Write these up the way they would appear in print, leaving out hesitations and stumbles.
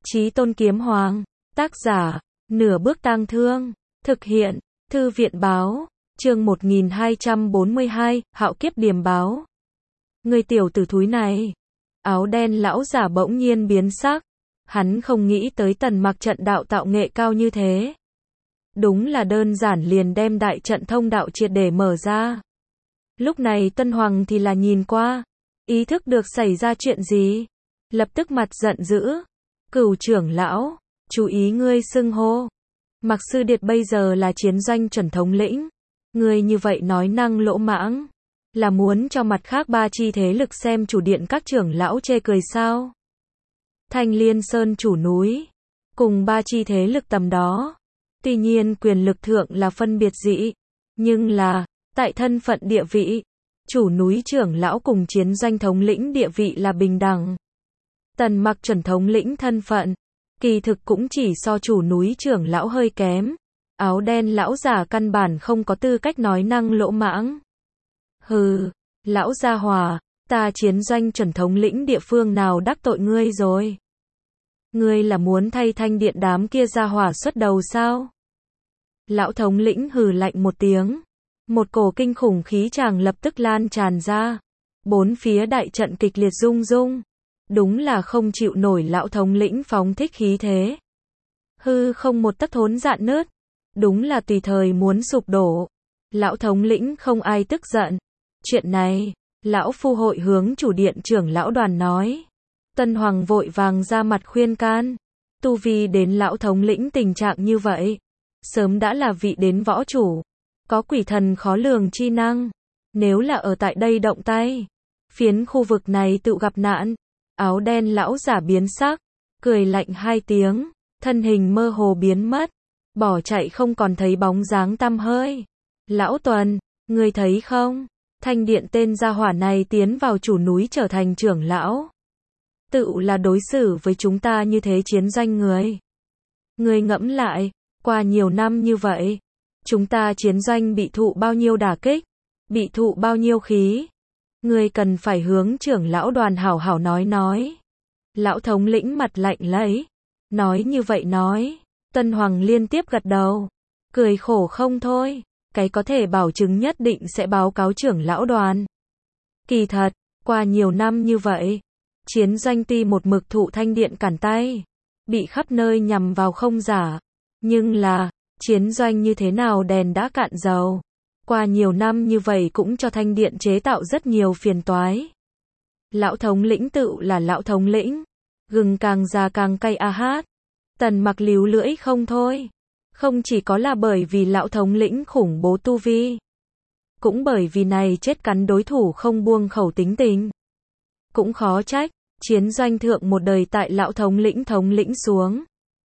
Chí Tôn Kiếm Hoàng, tác giả, Nửa Bước Tang Thương, thực hiện, Thư viện báo, chương 1242, Hạo Kiếp Điềm báo. Người tiểu tử thúi này, áo đen lão giả bỗng nhiên biến sắc, hắn không nghĩ tới Tần Mặc trận đạo tạo nghệ cao như thế. Đúng là đơn giản liền đem đại trận thông đạo triệt để mở ra. Lúc này Tân Hoàng thì là nhìn qua, ý thức được xảy ra chuyện gì, lập tức mặt giận dữ. Cửu trưởng lão, chú ý ngươi xưng hô. Mặc Sư Điệt bây giờ là chiến doanh chuẩn thống lĩnh. Ngươi như vậy nói năng lỗ mãng, là muốn cho mặt khác ba chi thế lực xem chủ điện các trưởng lão chê cười sao? Thanh Liên Sơn chủ núi, cùng ba chi thế lực tầm đó. Tuy nhiên quyền lực thượng là phân biệt dị, nhưng là, tại thân phận địa vị, chủ núi trưởng lão cùng chiến doanh thống lĩnh địa vị là bình đẳng. Tần Mặc chuẩn thống lĩnh thân phận, kỳ thực cũng chỉ so chủ núi trưởng lão hơi kém. Áo đen lão già căn bản không có tư cách nói năng lỗ mãng. Hừ, lão gia hỏa, ta chiến doanh chuẩn thống lĩnh địa phương nào đắc tội ngươi rồi? Ngươi là muốn thay Thanh Điện đám kia gia hỏa xuất đầu sao? Lão thống lĩnh hừ lạnh một tiếng. Một cổ kinh khủng khí tràng lập tức lan tràn ra. Bốn phía đại trận kịch liệt rung rung. Đúng là không chịu nổi lão thống lĩnh phóng thích khí thế. Hư không một tấc thốn dạn nứt. Đúng là tùy thời muốn sụp đổ. Lão thống lĩnh không ai tức giận. Chuyện này, lão phu hội hướng chủ điện trưởng lão đoàn nói. Tân Hoàng vội vàng ra mặt khuyên can. Tu vi đến lão thống lĩnh tình trạng như vậy, sớm đã là vị đến võ chủ. Có quỷ thần khó lường chi năng. Nếu là ở tại đây động tay, phiến khu vực này tự gặp nạn. Áo đen lão giả biến sắc, cười lạnh hai tiếng, thân hình mơ hồ biến mất, bỏ chạy không còn thấy bóng dáng tăm hơi. Lão Tuần, ngươi thấy không? Thanh Điện tên gia hỏa này tiến vào chủ núi trở thành trưởng lão. Tự là đối xử với chúng ta như thế chiến doanh người. Ngươi ngẫm lại, qua nhiều năm như vậy, chúng ta chiến doanh bị thụ bao nhiêu đả kích, bị thụ bao nhiêu khí. Ngươi cần phải hướng trưởng lão đoàn hảo hảo nói. Lão thống lĩnh mặt lạnh lấy. Nói như vậy nói. Tân Hoàng liên tiếp gật đầu. Cười khổ không thôi. Cái có thể bảo chứng nhất định sẽ báo cáo trưởng lão đoàn. Kỳ thật, qua nhiều năm như vậy, chiến doanh tuy một mực thụ Thanh Điện cản tay, bị khắp nơi nhằm vào không giả. Nhưng là, chiến doanh như thế nào đèn đã cạn dầu. Qua nhiều năm như vậy cũng cho Thanh Điện chế tạo rất nhiều phiền toái. Lão thống lĩnh tự là lão thống lĩnh. Gừng càng già càng cay a hát. Tần Mặc líu lưỡi không thôi. Không chỉ có là bởi vì lão thống lĩnh khủng bố tu vi. Cũng bởi vì này chết cắn đối thủ không buông khẩu tính tình. Cũng khó trách, chiến doanh thượng một đời tại lão thống lĩnh xuống.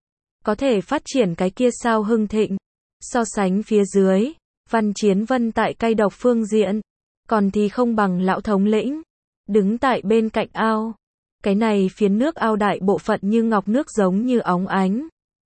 Có thể phát triển cái kia sao hưng thịnh. So sánh phía dưới. Văn Chiến Vân tại cay độc phương diện, còn thì không bằng lão thống lĩnh. Đứng tại bên cạnh ao, cái này phiến nước ao đại bộ phận như ngọc nước giống như óng ánh.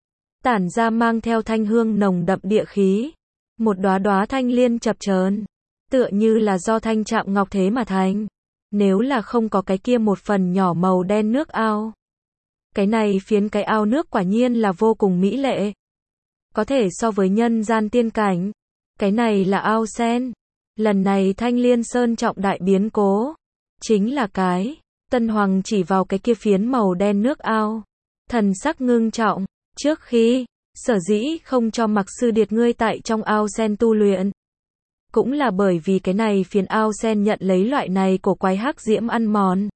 Tản ra mang theo thanh hương nồng đậm địa khí. Một đóa đóa thanh liên chập chờn, tựa như là do thanh chạm ngọc thế mà thành. Nếu là không có cái kia một phần nhỏ màu đen nước ao. Cái này phiến cái ao nước quả nhiên là vô cùng mỹ lệ. Có thể so với nhân gian tiên cảnh. Cái này là ao sen. Lần này Thanh Liên Sơn trọng đại biến cố. Chính là cái. Tân Hoàng chỉ vào cái kia phiến màu đen nước ao. Thần sắc ngưng trọng. Trước khi, sở dĩ không cho Mặc Sư Điệt ngươi tại trong ao sen tu luyện. Cũng là bởi vì cái này phiến ao sen nhận lấy loại này của quái hắc diễm ăn mòn.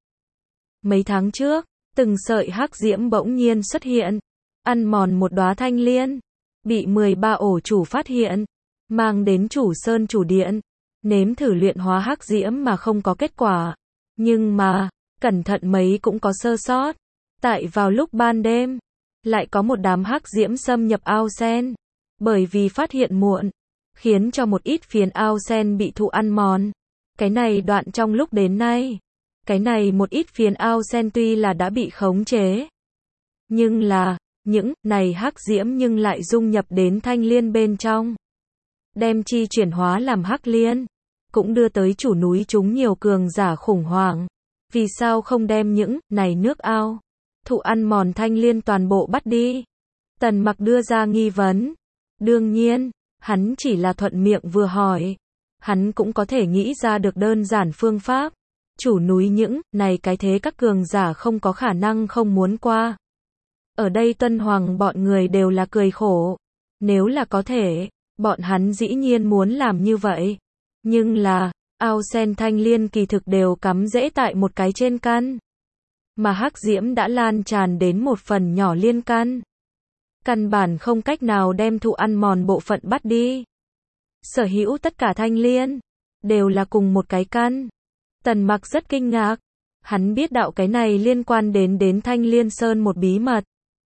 Mấy tháng trước, từng sợi hắc diễm bỗng nhiên xuất hiện. Ăn mòn một đóa thanh liên. Bị 13 ổ chủ phát hiện. Mang đến chủ sơn chủ điện, nếm thử luyện hóa hắc diễm mà không có kết quả. Nhưng mà, cẩn thận mấy cũng có sơ sót. Tại vào lúc ban đêm, lại có một đám hắc diễm xâm nhập ao sen. Bởi vì phát hiện muộn, khiến cho một ít phiến ao sen bị thụ ăn mòn. Cái này đoạn trong lúc đến nay, cái này một ít phiến ao sen tuy là đã bị khống chế. Nhưng là, những này hắc diễm nhưng lại dung nhập đến thanh liên bên trong. Đem chi chuyển hóa làm hắc liên, cũng đưa tới chủ núi chúng nhiều cường giả khủng hoảng. Vì sao không đem những này nước ao thụ ăn mòn thanh liên toàn bộ bắt đi. Tần Mặc đưa ra nghi vấn. Đương nhiên, hắn chỉ là thuận miệng vừa hỏi. Hắn cũng có thể nghĩ ra được đơn giản phương pháp. Chủ núi những này cái thế các cường giả không có khả năng không muốn qua. Ở đây Tân Hoàng bọn người đều là cười khổ. Nếu là có thể, bọn hắn dĩ nhiên muốn làm như vậy. Nhưng là, ao sen thanh liên kỳ thực đều cắm rễ tại một cái trên căn. Mà hắc diễm đã lan tràn đến một phần nhỏ liên căn. Căn bản không cách nào đem thụ ăn mòn bộ phận bắt đi. Sở hữu tất cả thanh liên, đều là cùng một cái căn. Tần Mặc rất kinh ngạc. Hắn biết đạo cái này liên quan đến Thanh Liên Sơn một bí mật.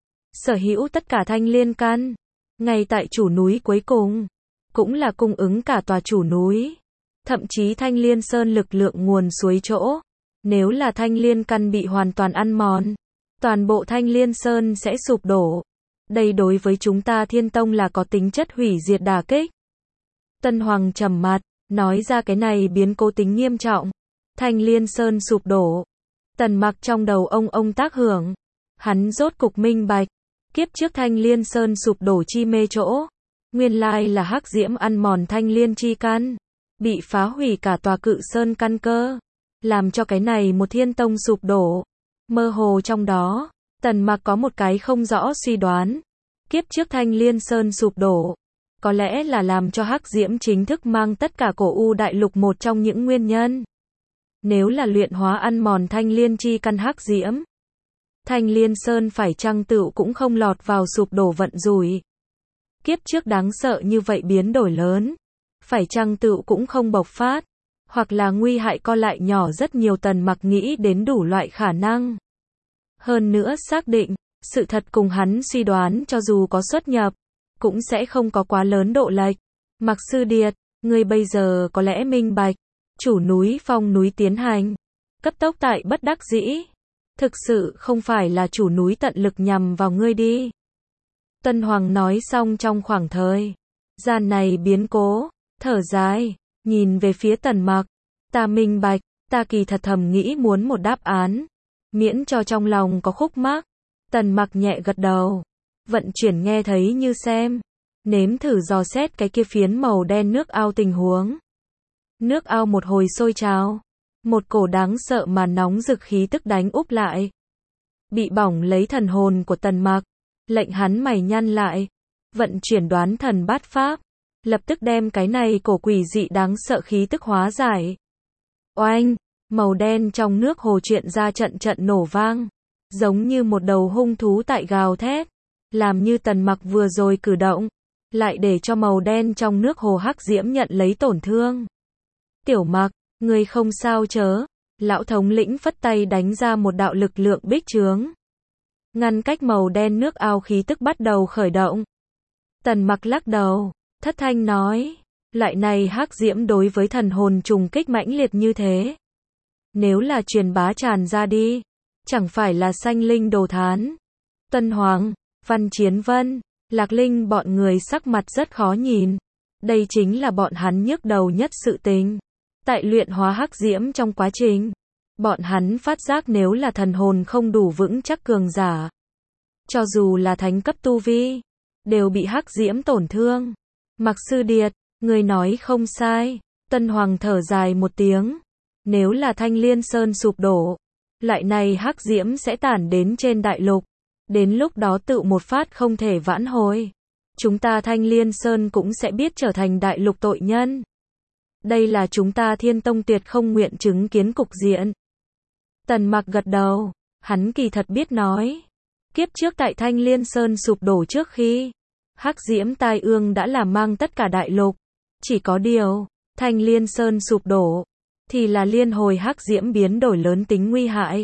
Sở hữu tất cả thanh liên căn, ngay tại chủ núi cuối cùng, cũng là cung ứng cả tòa chủ núi. Thậm chí Thanh Liên Sơn lực lượng nguồn suối chỗ. Nếu là thanh liên căn bị hoàn toàn ăn mòn, toàn bộ Thanh Liên Sơn sẽ sụp đổ. Đây đối với chúng ta Thiên Tông là có tính chất hủy diệt đả kích. Tân Hoàng trầm mặt, nói ra cái này biến cố tính nghiêm trọng. Thanh Liên Sơn sụp đổ. Tần Mặc trong đầu ông tác hưởng. Hắn rốt cục minh bạch. Kiếp trước Thanh Liên Sơn sụp đổ chi mê chỗ. Nguyên lai là hắc diễm ăn mòn Thanh Liên chi căn. Bị phá hủy cả tòa Cự Sơn căn cơ. Làm cho cái này một Thiên Tông sụp đổ. Mơ hồ trong đó, Tần Mặc có một cái không rõ suy đoán. Kiếp trước Thanh Liên Sơn sụp đổ. Có lẽ là làm cho hắc diễm chính thức mang tất cả cổ u đại lục một trong những nguyên nhân. Nếu là luyện hóa ăn mòn Thanh Liên chi căn hắc diễm, Thanh Liên Sơn phải chăng tựu cũng không lọt vào sụp đổ vận rủi. Kiếp trước đáng sợ như vậy biến đổi lớn, phải chăng tựu cũng không bộc phát, hoặc là nguy hại co lại nhỏ rất nhiều. Tần Mặc nghĩ đến đủ loại khả năng. Hơn nữa xác định, sự thật cùng hắn suy đoán cho dù có xuất nhập, cũng sẽ không có quá lớn độ lệch. Mặc Sư Điệt, ngươi bây giờ có lẽ minh bạch, chủ núi phong núi tiến hành, cấp tốc tại bất đắc dĩ. Thực sự không phải là chủ núi tận lực nhằm vào ngươi đi. Tân Hoàng nói xong trong khoảng thời gian này biến cố, thở dài, nhìn về phía Tần Mặc. Ta minh bạch, ta kỳ thật thầm nghĩ muốn một đáp án, miễn cho trong lòng có khúc mắc. Tần Mặc nhẹ gật đầu, vận chuyển nghe thấy như xem, nếm thử dò xét cái kia phiến màu đen nước ao tình huống. Nước ao một hồi sôi trào, một cổ đáng sợ mà nóng rực khí tức đánh úp lại. Bị bỏng lấy thần hồn của Tần Mặc, lệnh hắn mày nhăn lại, vận chuyển đoán thần bát pháp, lập tức đem cái này cổ quỷ dị đáng sợ khí tức hóa giải. Oanh, màu đen trong nước hồ chuyện ra trận trận nổ vang, giống như một đầu hung thú tại gào thét, làm như Tần Mặc vừa rồi cử động, lại để cho màu đen trong nước hồ hắc diễm nhận lấy tổn thương. Tiểu Mặc, ngươi không sao chớ? Lão thống lĩnh phất tay đánh ra một đạo lực lượng bích chướng, ngăn cách màu đen nước ao khí tức bắt đầu khởi động. Tần Mặc lắc đầu, thất thanh nói, loại này hắc diễm đối với thần hồn trùng kích mãnh liệt như thế, nếu là truyền bá tràn ra đi, chẳng phải là sanh linh đồ thán. Tân Hoàng, Văn Chiến Vân, Lạc Linh bọn người sắc mặt rất khó nhìn. Đây chính là bọn hắn nhức đầu nhất sự tình. Tại luyện hóa hắc diễm trong quá trình, bọn hắn phát giác nếu là thần hồn không đủ vững chắc cường giả, cho dù là thánh cấp tu vi, đều bị hắc diễm tổn thương. Mặc Sư Điệt, người nói không sai. Tân Hoàng thở dài một tiếng. Nếu là Thanh Liên Sơn sụp đổ, loại này hắc diễm sẽ tản đến trên đại lục. Đến lúc đó tự một phát không thể vãn hồi. Chúng ta Thanh Liên Sơn cũng sẽ biết trở thành đại lục tội nhân. Đây là chúng ta Thiên Tông tuyệt không nguyện chứng kiến cục diện. Tần Mặc gật đầu, hắn kỳ thật biết nói. Kiếp trước tại Thanh Liên Sơn sụp đổ trước khi, hắc diễm tai ương đã làm mang tất cả đại lục. Chỉ có điều, Thanh Liên Sơn sụp đổ, thì là liên hồi hắc diễm biến đổi lớn tính nguy hại.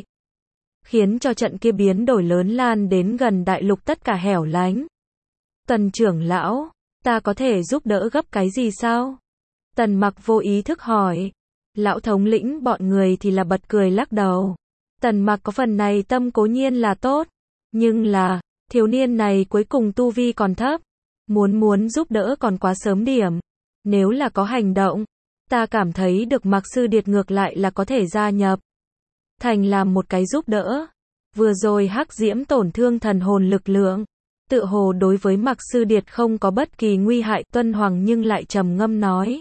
Khiến cho trận kia biến đổi lớn lan đến gần đại lục tất cả hẻo lánh. Tần trưởng lão, ta có thể giúp đỡ gấp cái gì sao? Tần Mặc vô ý thức hỏi. Lão thống lĩnh bọn người thì là bật cười lắc đầu. Tần Mặc có phần này tâm cố nhiên là tốt, nhưng là, thiếu niên này cuối cùng tu vi còn thấp, muốn giúp đỡ còn quá sớm điểm. Nếu là có hành động, ta cảm thấy được Mặc Sư Điệt ngược lại là có thể gia nhập thành làm một cái giúp đỡ. Vừa rồi hắc diễm tổn thương thần hồn lực lượng. Tựa hồ đối với Mạc Sư Điệt không có bất kỳ nguy hại, Tuân Hoàng nhưng lại trầm ngâm nói.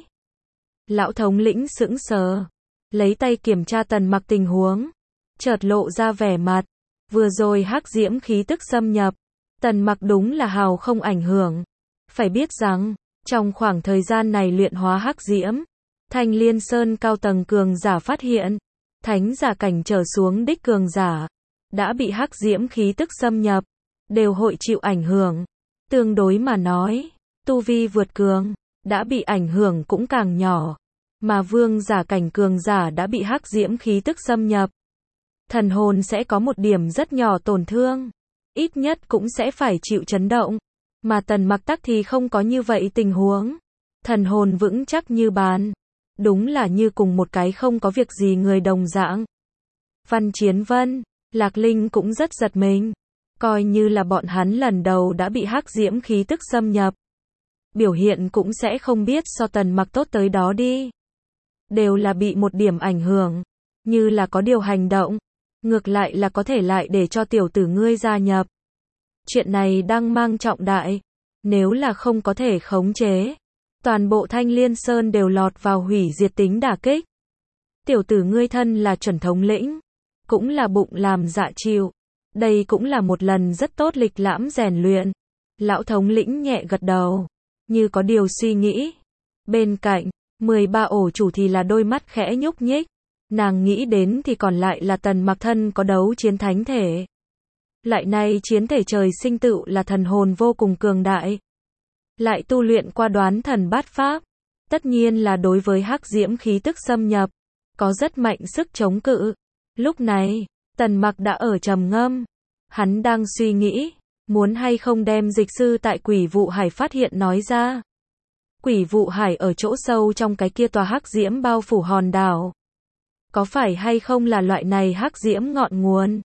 Lão thống lĩnh sững sờ. Lấy tay kiểm tra Tần Mặc tình huống. Chợt lộ ra vẻ mặt. Vừa rồi hắc diễm khí tức xâm nhập. Tần Mặc đúng là hào không ảnh hưởng. Phải biết rằng, trong khoảng thời gian này luyện hóa hắc diễm, Thanh Liên Sơn cao tầng cường giả phát hiện, thánh giả cảnh trở xuống đích cường giả, đã bị hắc diễm khí tức xâm nhập, đều hội chịu ảnh hưởng. Tương đối mà nói, tu vi vượt cường, đã bị ảnh hưởng cũng càng nhỏ, mà vương giả cảnh cường giả đã bị hắc diễm khí tức xâm nhập. Thần hồn sẽ có một điểm rất nhỏ tổn thương, ít nhất cũng sẽ phải chịu chấn động, mà Tần Mặc tắc thì không có như vậy tình huống. Thần hồn vững chắc như bàn, đúng là như cùng một cái không có việc gì người đồng dạng. Văn Chiến Vân, Lạc Linh cũng rất giật mình, coi như là bọn hắn lần đầu đã bị hắc diễm khí tức xâm nhập. Biểu hiện cũng sẽ không biết so Tần Mặc tốt tới đó đi. Đều là bị một điểm ảnh hưởng, như là có điều hành động, ngược lại là có thể lại để cho tiểu tử ngươi gia nhập. Chuyện này đang mang trọng đại, nếu là không có thể khống chế, toàn bộ Thanh Liên Sơn đều lọt vào hủy diệt tính đả kích. Tiểu tử ngươi thân là chuẩn thống lĩnh, cũng là bụng làm dạ chịu. Đây cũng là một lần rất tốt lịch lãm rèn luyện. Lão thống lĩnh nhẹ gật đầu, như có điều suy nghĩ. Bên cạnh, 13 ổ chủ thì là đôi mắt khẽ nhúc nhích. Nàng nghĩ đến thì còn lại là Tần Mặc thân có đấu chiến thánh thể. Lại nay chiến thể trời sinh tựu là thần hồn vô cùng cường đại. Lại tu luyện qua đoán thần bát pháp. Tất nhiên là đối với hắc diễm khí tức xâm nhập, có rất mạnh sức chống cự. Lúc này, Tần Mặc đã ở trầm ngâm. Hắn đang suy nghĩ, muốn hay không đem dịch sư tại Quỷ Vụ Hải phát hiện nói ra. Quỷ Vụ Hải ở chỗ sâu trong cái kia tòa hắc diễm bao phủ hòn đảo. Có phải hay không là loại này hắc diễm ngọn nguồn?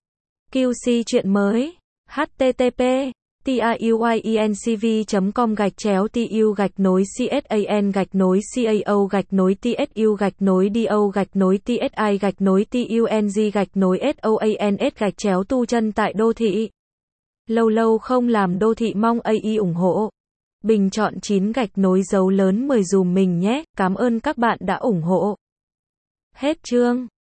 QC chuyện mới. http tiuyenc.com/TU-TU-TSAN-TUNG-TUNG-TUNG tu chân tại đô thị. Lâu lâu không làm đô thị mong AI ủng hộ. Bình chọn 9 gạch nối dấu lớn 10 dùm mình nhé. Cảm ơn các bạn đã ủng hộ. Hết chương.